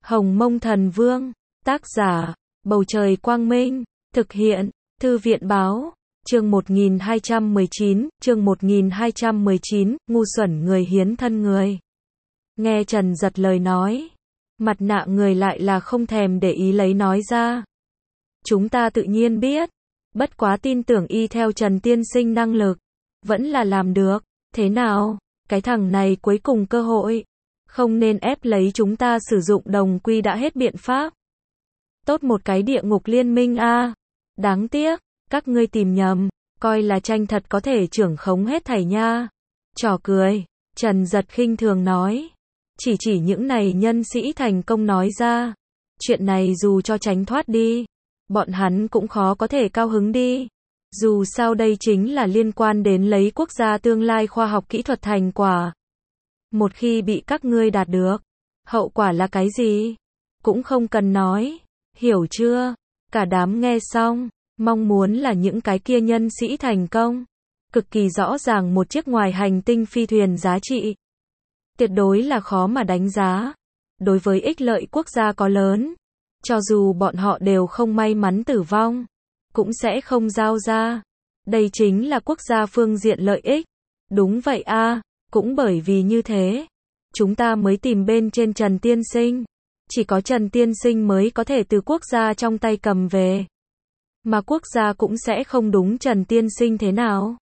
Hồng Mông Thần Vương, tác giả, Bầu Trời Quang Minh, thực hiện, Thư viện Báo, chương 1219, ngu xuẩn người hiến thân người. Nghe Trần Giật lời nói, mặt nạ người lại là không thèm để ý lấy nói ra. Chúng ta tự nhiên biết, bất quá tin tưởng y theo Trần tiên sinh năng lực, vẫn là làm được, thế nào, cái thằng này cuối cùng cơ hội, không nên ép lấy chúng ta sử dụng đồng quy đã hết biện pháp. Tốt một cái địa ngục liên minh a, đáng tiếc, các ngươi tìm nhầm, coi là tranh thật có thể trưởng khống hết thảy nha. Trò cười, Trần Giật khinh thường nói, chỉ những này nhân sĩ thành công nói ra, chuyện này dù cho tránh thoát đi, bọn hắn cũng khó có thể cao hứng đi. Dù sao đây chính là liên quan đến lấy quốc gia tương lai khoa học kỹ thuật thành quả. Một khi bị các ngươi đạt được, hậu quả là cái gì? Cũng không cần nói, hiểu chưa? Cả đám nghe xong, mong muốn là những cái kia nhân sĩ thành công. Cực kỳ rõ ràng một chiếc ngoài hành tinh phi thuyền giá trị. Tuyệt đối là khó mà đánh giá. Đối với ích lợi quốc gia có lớn, cho dù bọn họ đều không may mắn tử vong, cũng sẽ không giao ra. Đây chính là quốc gia phương diện lợi ích. Đúng vậy a, cũng bởi vì như thế, chúng ta mới tìm bên trên Trần tiên sinh. Chỉ có Trần tiên sinh mới có thể từ quốc gia trong tay cầm về. Mà quốc gia cũng sẽ không đúng Trần tiên sinh thế nào.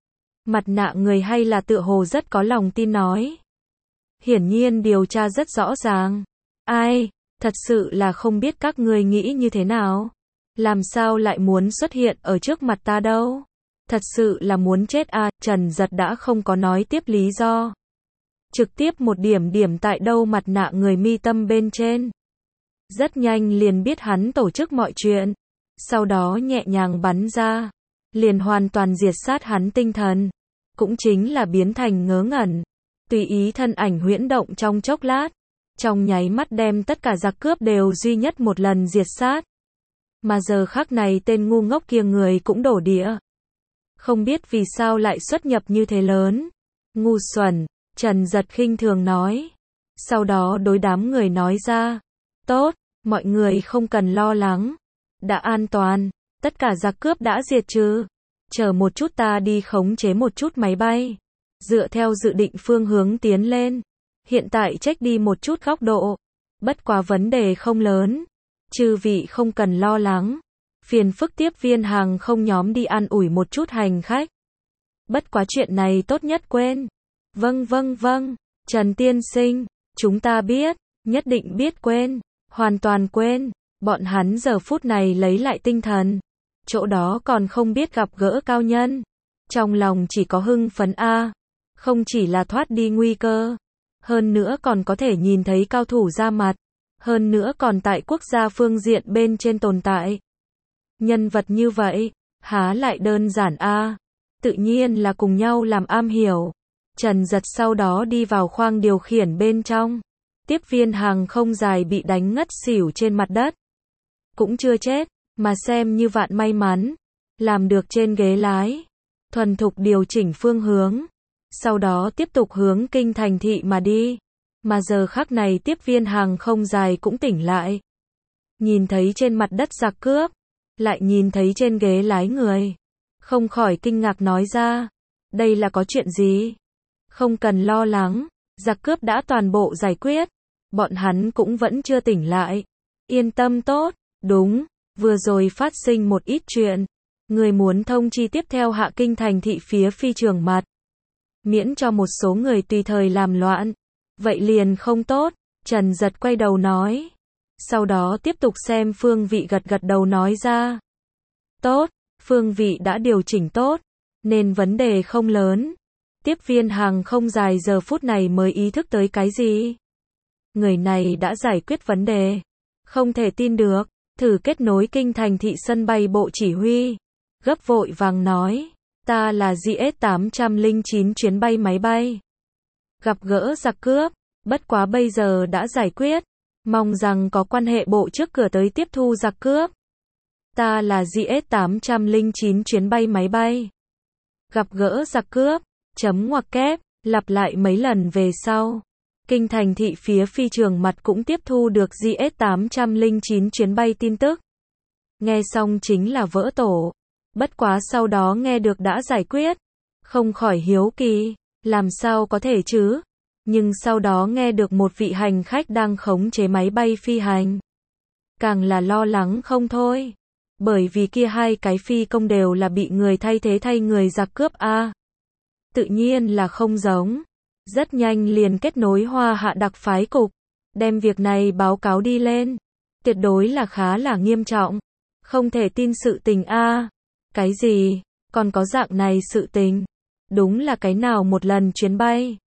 Mặt nạ người hay là tựa hồ rất có lòng tin nói. Hiển nhiên điều tra rất rõ ràng. Ai, thật sự là không biết các ngươi nghĩ như thế nào. Làm sao lại muốn xuất hiện ở trước mặt ta đâu. Thật sự là muốn chết à, Trần Giật đã không có nói tiếp lý do. Trực tiếp một điểm tại đâu mặt nạ người mi tâm bên trên. Rất nhanh liền biết hắn tổ chức mọi chuyện. Sau đó nhẹ nhàng bắn ra. Liền hoàn toàn diệt sát hắn tinh thần. Cũng chính là biến thành ngớ ngẩn. Tùy ý thân ảnh huyễn động trong chốc lát. Trong nháy mắt đem tất cả giặc cướp đều duy nhất một lần diệt sát. Mà giờ khắc này tên ngu ngốc kia người cũng đổ địa. Không biết vì sao lại xuất nhập như thế lớn. Ngu xuẩn, Trần Giật khinh thường nói. Sau đó đối đám người nói ra. Tốt, mọi người không cần lo lắng. Đã an toàn, tất cả giặc cướp đã diệt trừ. Chờ một chút ta đi khống chế một chút máy bay. Dựa theo dự định phương hướng tiến lên. Hiện tại check đi một chút góc độ. Bất quá vấn đề không lớn. Chư vị không cần lo lắng. Phiền phức tiếp viên hàng không nhóm đi an ủi một chút hành khách. Bất quá chuyện này tốt nhất quên. Vâng, Trần tiên sinh, chúng ta biết, nhất định biết quên, hoàn toàn quên. Bọn hắn giờ phút này lấy lại tinh thần. Chỗ đó còn không biết gặp gỡ cao nhân. Trong lòng chỉ có hưng phấn a, không chỉ là thoát đi nguy cơ, hơn nữa còn có thể nhìn thấy cao thủ ra mặt, hơn nữa còn tại quốc gia phương diện bên trên tồn tại. Nhân vật như vậy, há lại đơn giản a, tự nhiên là cùng nhau làm am hiểu. Trần Giật sau đó đi vào khoang điều khiển bên trong. Tiếp viên hàng không dài bị đánh ngất xỉu trên mặt đất. Cũng chưa chết, mà xem như vạn may mắn. Làm được trên ghế lái. Thuần thục điều chỉnh phương hướng. Sau đó tiếp tục hướng kinh thành thị mà đi. Mà giờ khắc này tiếp viên hàng không dài cũng tỉnh lại. Nhìn thấy trên mặt đất giặc cướp. Lại nhìn thấy trên ghế lái người. Không khỏi kinh ngạc nói ra. Đây là có chuyện gì? Không cần lo lắng. Giặc cướp đã toàn bộ giải quyết. Bọn hắn cũng vẫn chưa tỉnh lại. Yên tâm tốt. Đúng, vừa rồi phát sinh một ít chuyện. Người muốn thông chi tiếp theo hạ kinh thành thị phía phi trường mặt. Miễn cho một số người tùy thời làm loạn. Vậy liền không tốt. Trần Giật quay đầu nói. Sau đó tiếp tục xem phương vị gật đầu nói ra. Tốt, phương vị đã điều chỉnh tốt. Nên vấn đề không lớn. Tiếp viên hàng không dài giờ phút này mới ý thức tới cái gì. Người này đã giải quyết vấn đề. Không thể tin được. Thử kết nối kinh thành thị sân bay bộ chỉ huy. Gấp vội vàng nói. Ta là GS809 chuyến bay máy bay. Gặp gỡ giặc cướp. Bất quá bây giờ đã giải quyết. Mong rằng có quan hệ bộ trước cửa tới tiếp thu giặc cướp. Ta là GS809 chuyến bay máy bay. Gặp gỡ giặc cướp. Chấm ngoặc kép. Lặp lại mấy lần về sau. Kinh thành thị phía phi trường mặt cũng tiếp thu được GS809 chuyến bay tin tức. Nghe xong chính là vỡ tổ. Bất quá sau đó nghe được đã giải quyết. Không khỏi hiếu kỳ, làm sao có thể chứ? Nhưng sau đó nghe được một vị hành khách đang khống chế máy bay phi hành. Càng là lo lắng không thôi. Bởi vì kia hai cái phi công đều là bị người thay thế thay người giặc cướp a. Tự nhiên là không giống. Rất nhanh liền kết nối Hoa Hạ đặc phái cục. Đem việc này báo cáo đi lên. Tuyệt đối là khá là nghiêm trọng. Không thể tin sự tình a. Cái gì? Còn có dạng này sự tình? Đúng là cái nào một lần chuyến bay?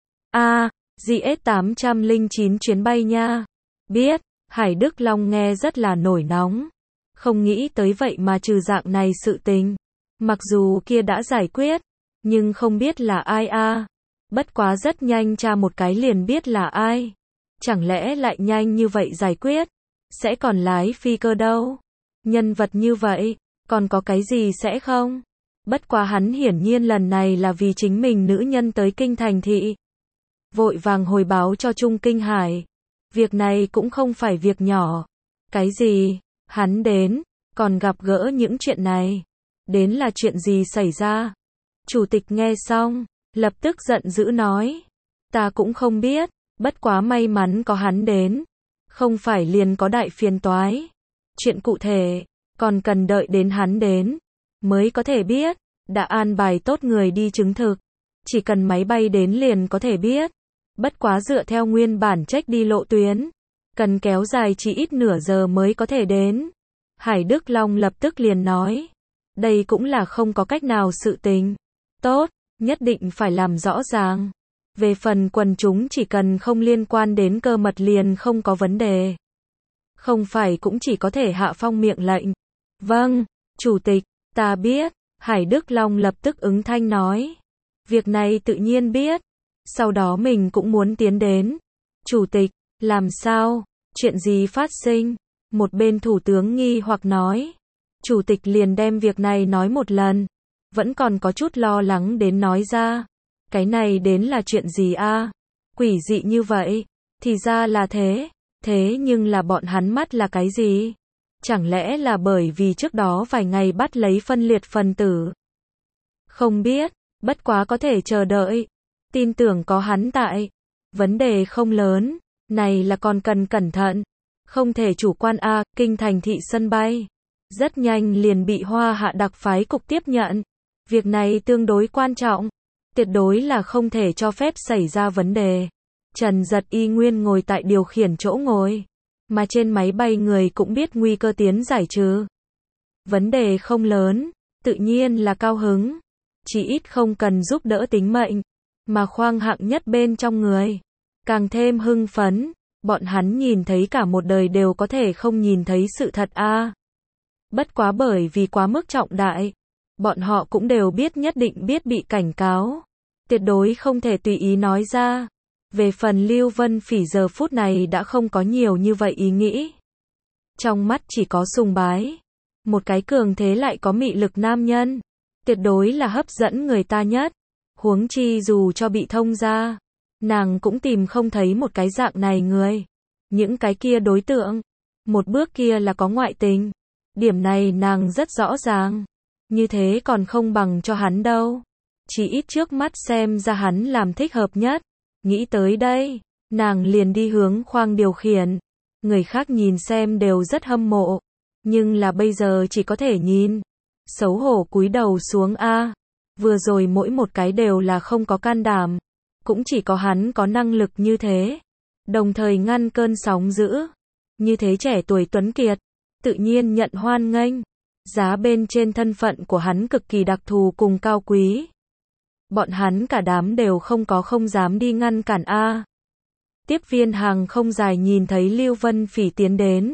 GS809 chuyến bay nha. Biết, Hải Đức Long nghe rất là nổi nóng. Không nghĩ tới vậy mà trừ dạng này sự tình. Mặc dù kia đã giải quyết, nhưng không biết là ai a. Bất quá rất nhanh tra một cái liền biết là ai. Chẳng lẽ lại nhanh như vậy giải quyết? Sẽ còn lái phi cơ đâu? Nhân vật như vậy, còn có cái gì sẽ không? Bất quá hắn hiển nhiên lần này là vì chính mình nữ nhân tới kinh thành thị. Vội vàng hồi báo cho Trung Kinh Hải. Việc này cũng không phải việc nhỏ. Cái gì? Hắn đến, còn gặp gỡ những chuyện này. Đến là chuyện gì xảy ra? Chủ tịch nghe xong, lập tức giận dữ nói. Ta cũng không biết, bất quá may mắn có hắn đến. Không phải liền có đại phiền toái. Chuyện cụ thể, còn cần đợi đến hắn đến, mới có thể biết. Đã an bài tốt người đi chứng thực. Chỉ cần máy bay đến liền có thể biết. Bất quá dựa theo nguyên bản check đi lộ tuyến. Cần kéo dài chỉ ít nửa giờ mới có thể đến. Hải Đức Long lập tức liền nói. Đây cũng là không có cách nào sự tình. Tốt, nhất định phải làm rõ ràng. Về phần quần chúng chỉ cần không liên quan đến cơ mật liền không có vấn đề. Không phải cũng chỉ có thể hạ phong miệng lệnh. Vâng, Chủ tịch, ta biết. Hải Đức Long lập tức ứng thanh nói. Việc này tự nhiên biết. Sau đó mình cũng muốn tiến đến. Chủ tịch, làm sao? Chuyện gì phát sinh? Một bên thủ tướng nghi hoặc nói. Chủ tịch liền đem việc này nói một lần. Vẫn còn có chút lo lắng đến nói ra. Cái này đến là chuyện gì a? Quỷ dị như vậy. Thì ra là thế. Thế nhưng là bọn hắn mắt là cái gì? Chẳng lẽ là bởi vì trước đó vài ngày bắt lấy phân liệt phần tử? Không biết, bất quá có thể chờ đợi. Tin tưởng có hắn tại. Vấn đề không lớn, này là còn cần cẩn thận. Không thể chủ quan a. Kinh thành thị sân bay. Rất nhanh liền bị Hoa Hạ đặc phái cục tiếp nhận. Việc này tương đối quan trọng. Tuyệt đối là không thể cho phép xảy ra vấn đề. Trần Giật y nguyên ngồi tại điều khiển chỗ ngồi. Mà trên máy bay người cũng biết nguy cơ tiến giải trừ. Vấn đề không lớn, tự nhiên là cao hứng. Chỉ ít không cần giúp đỡ tính mệnh, mà khoang hạng nhất bên trong người. Càng thêm hưng phấn, bọn hắn nhìn thấy cả một đời đều có thể không nhìn thấy sự thật a. Bất quá bởi vì quá mức trọng đại, bọn họ cũng đều biết nhất định biết bị cảnh cáo. Tuyệt đối không thể tùy ý nói ra. Về phần Lưu Vân Phỉ giờ phút này đã không có nhiều như vậy ý nghĩ. Trong mắt chỉ có sùng bái. Một cái cường thế lại có mị lực nam nhân. Tuyệt đối là hấp dẫn người ta nhất. Huống chi dù cho bị thông ra. Nàng cũng tìm không thấy một cái dạng này người. Những cái kia đối tượng. Một bước kia là có ngoại tình. Điểm này nàng rất rõ ràng. Như thế còn không bằng cho hắn đâu. Chỉ ít trước mắt xem ra hắn làm thích hợp nhất. Nghĩ tới đây, nàng liền đi hướng khoang điều khiển. Người khác nhìn xem đều rất hâm mộ. Nhưng là bây giờ chỉ có thể nhìn. Xấu hổ cúi đầu xuống a. Vừa rồi mỗi một cái đều là không có can đảm. Cũng chỉ có hắn có năng lực như thế. Đồng thời ngăn cơn sóng dữ. Như thế trẻ tuổi tuấn kiệt. Tự nhiên nhận hoan nghênh. Giá bên trên thân phận của hắn cực kỳ đặc thù cùng cao quý. Bọn hắn cả đám đều không dám đi ngăn cản a. Tiếp viên hàng không dài nhìn thấy Lưu Vân Phỉ tiến đến.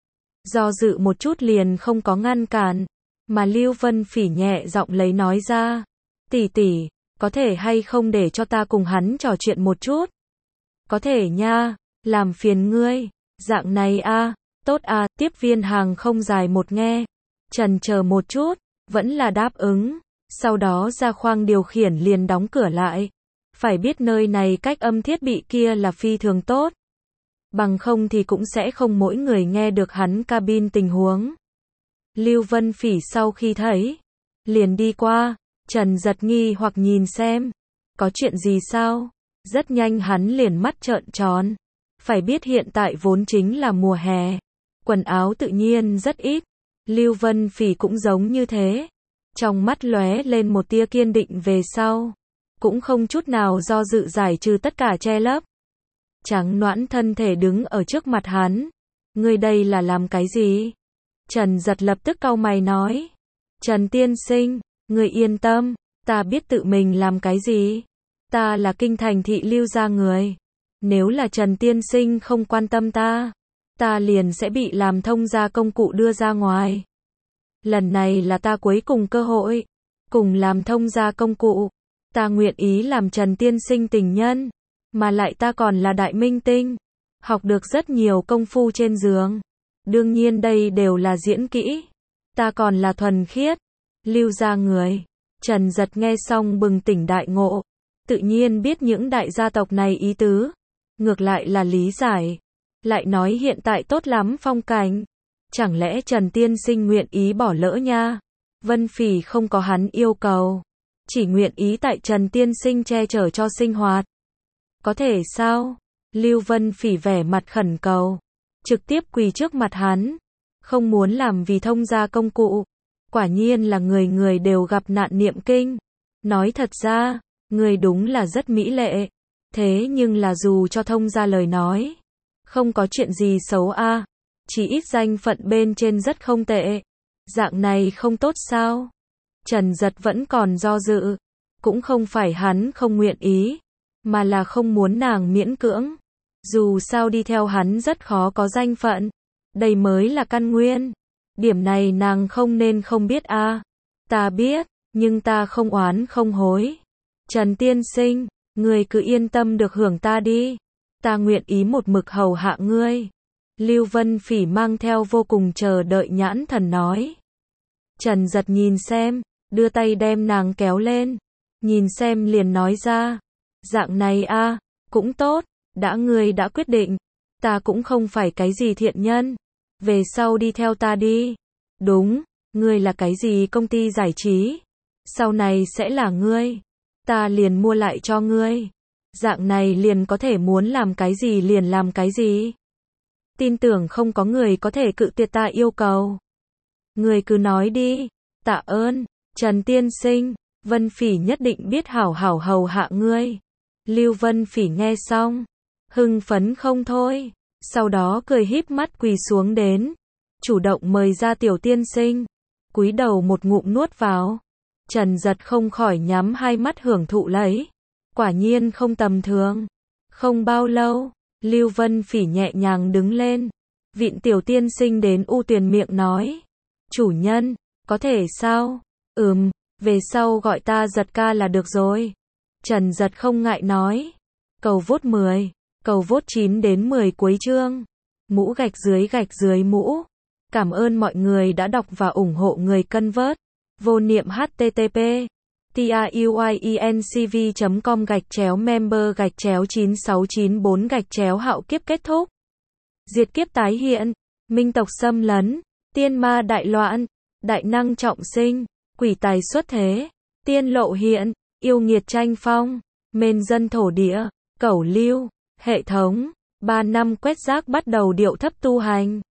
Do dự một chút liền không có ngăn cản. Mà Lưu Vân Phỉ nhẹ giọng lấy nói ra. Tỷ tỷ, có thể hay không để cho ta cùng hắn trò chuyện một chút? Có thể nha, làm phiền ngươi. Dạng này a, tốt a. Tiếp viên hàng không dài một nghe. Chần chờ một chút, vẫn là đáp ứng. Sau đó ra khoang điều khiển liền đóng cửa lại. Phải biết nơi này cách âm thiết bị kia là phi thường tốt. Bằng không thì cũng sẽ không mỗi người nghe được hắn cabin tình huống. Lưu Vân Phỉ sau khi thấy, liền đi qua, Trần Giật nghi hoặc nhìn xem, có chuyện gì sao? Rất nhanh hắn liền mắt trợn tròn. Phải biết hiện tại vốn chính là mùa hè, quần áo tự nhiên rất ít. Lưu Vân Phỉ cũng giống như thế. Trong mắt lóe lên một tia kiên định về sau, cũng không chút nào do dự giải trừ tất cả che lấp. Trắng nõn thân thể đứng ở trước mặt hắn. Ngươi đây là làm cái gì? Trần Giật lập tức cau mày nói. Trần tiên sinh, ngươi yên tâm, ta biết tự mình làm cái gì. Ta là kinh thành thị Lưu gia người. Nếu là Trần tiên sinh không quan tâm ta liền sẽ bị làm thông gia công cụ đưa ra ngoài. Lần này là ta cuối cùng cơ hội, cùng làm thông gia công cụ. Ta nguyện ý làm Trần tiên sinh tình nhân, mà lại ta còn là đại minh tinh, học được rất nhiều công phu trên giường. Đương nhiên đây đều là diễn kỹ, ta còn là thuần khiết, Lưu gia người. Trần Giật nghe xong bừng tỉnh đại ngộ, tự nhiên biết những đại gia tộc này ý tứ, ngược lại là lý giải. Lại nói hiện tại tốt lắm phong cảnh, chẳng lẽ Trần tiên sinh nguyện ý bỏ lỡ nha? Vân Phỉ không có hắn yêu cầu, chỉ nguyện ý tại Trần tiên sinh che chở cho sinh hoạt. Có thể sao? Lưu Vân Phỉ vẻ mặt khẩn cầu, trực tiếp quỳ trước mặt hắn, không muốn làm vì thông gia công cụ. Quả nhiên là người người đều gặp nạn niệm kinh. Nói thật ra, người đúng là rất mỹ lệ, thế nhưng là dù cho thông gia lời nói, không có chuyện gì xấu a, chỉ ít danh phận bên trên rất không tệ. Dạng này không tốt sao? Trần Giật vẫn còn do dự, cũng không phải hắn không nguyện ý, mà là không muốn nàng miễn cưỡng. Dù sao đi theo hắn rất khó có danh phận, đây mới là căn nguyên. Điểm này nàng không nên không biết a. Ta biết, nhưng ta không oán không hối. Trần tiên sinh, ngươi cứ yên tâm được hưởng ta đi. Ta nguyện ý một mực hầu hạ ngươi. Lưu Vân Phỉ mang theo vô cùng chờ đợi nhãn thần nói. Trần Giật nhìn xem, đưa tay đem nàng kéo lên, nhìn xem liền nói ra. Dạng này a, cũng tốt, đã ngươi đã quyết định, ta cũng không phải cái gì thiện nhân, về sau đi theo ta đi. Đúng, ngươi là cái gì công ty giải trí, sau này sẽ là ngươi, ta liền mua lại cho ngươi. Dạng này liền có thể muốn làm cái gì liền làm cái gì. Tin tưởng không có người có thể cự tuyệt ta yêu cầu. Ngươi cứ nói đi. Tạ ơn, Trần tiên sinh, Vân Phỉ nhất định biết hảo hảo hầu hạ ngươi. Lưu Vân Phỉ nghe xong, hưng phấn không thôi, sau đó cười híp mắt quỳ xuống đến, chủ động mời ra tiểu tiên sinh, cúi đầu một ngụm nuốt vào. Trần Giật không khỏi nhắm hai mắt hưởng thụ lấy, quả nhiên không tầm thường. Không bao lâu, Lưu Vân Phỉ nhẹ nhàng đứng lên, vịn tiểu tiên sinh đến u tuyền miệng nói, chủ nhân, có thể sao? Về sau gọi ta Giật ca là được rồi. Trần Giật không ngại nói. Cầu vote 10, cầu vote 9 đến 10 cuối chương. Mũ gạch dưới mũ. Cảm ơn mọi người đã đọc và ủng hộ người cân vớt. Vô niệm http truyencv.com/member/9694 hạo kiếp kết thúc. Diệt kiếp tái hiện, minh tộc xâm lấn, tiên ma đại loạn, đại năng trọng sinh, quỷ tài xuất thế, tiên lộ hiện, yêu nghiệt tranh phong, mên dân thổ địa, cẩu lưu, hệ thống, 3 năm quét rác bắt đầu điệu thấp tu hành.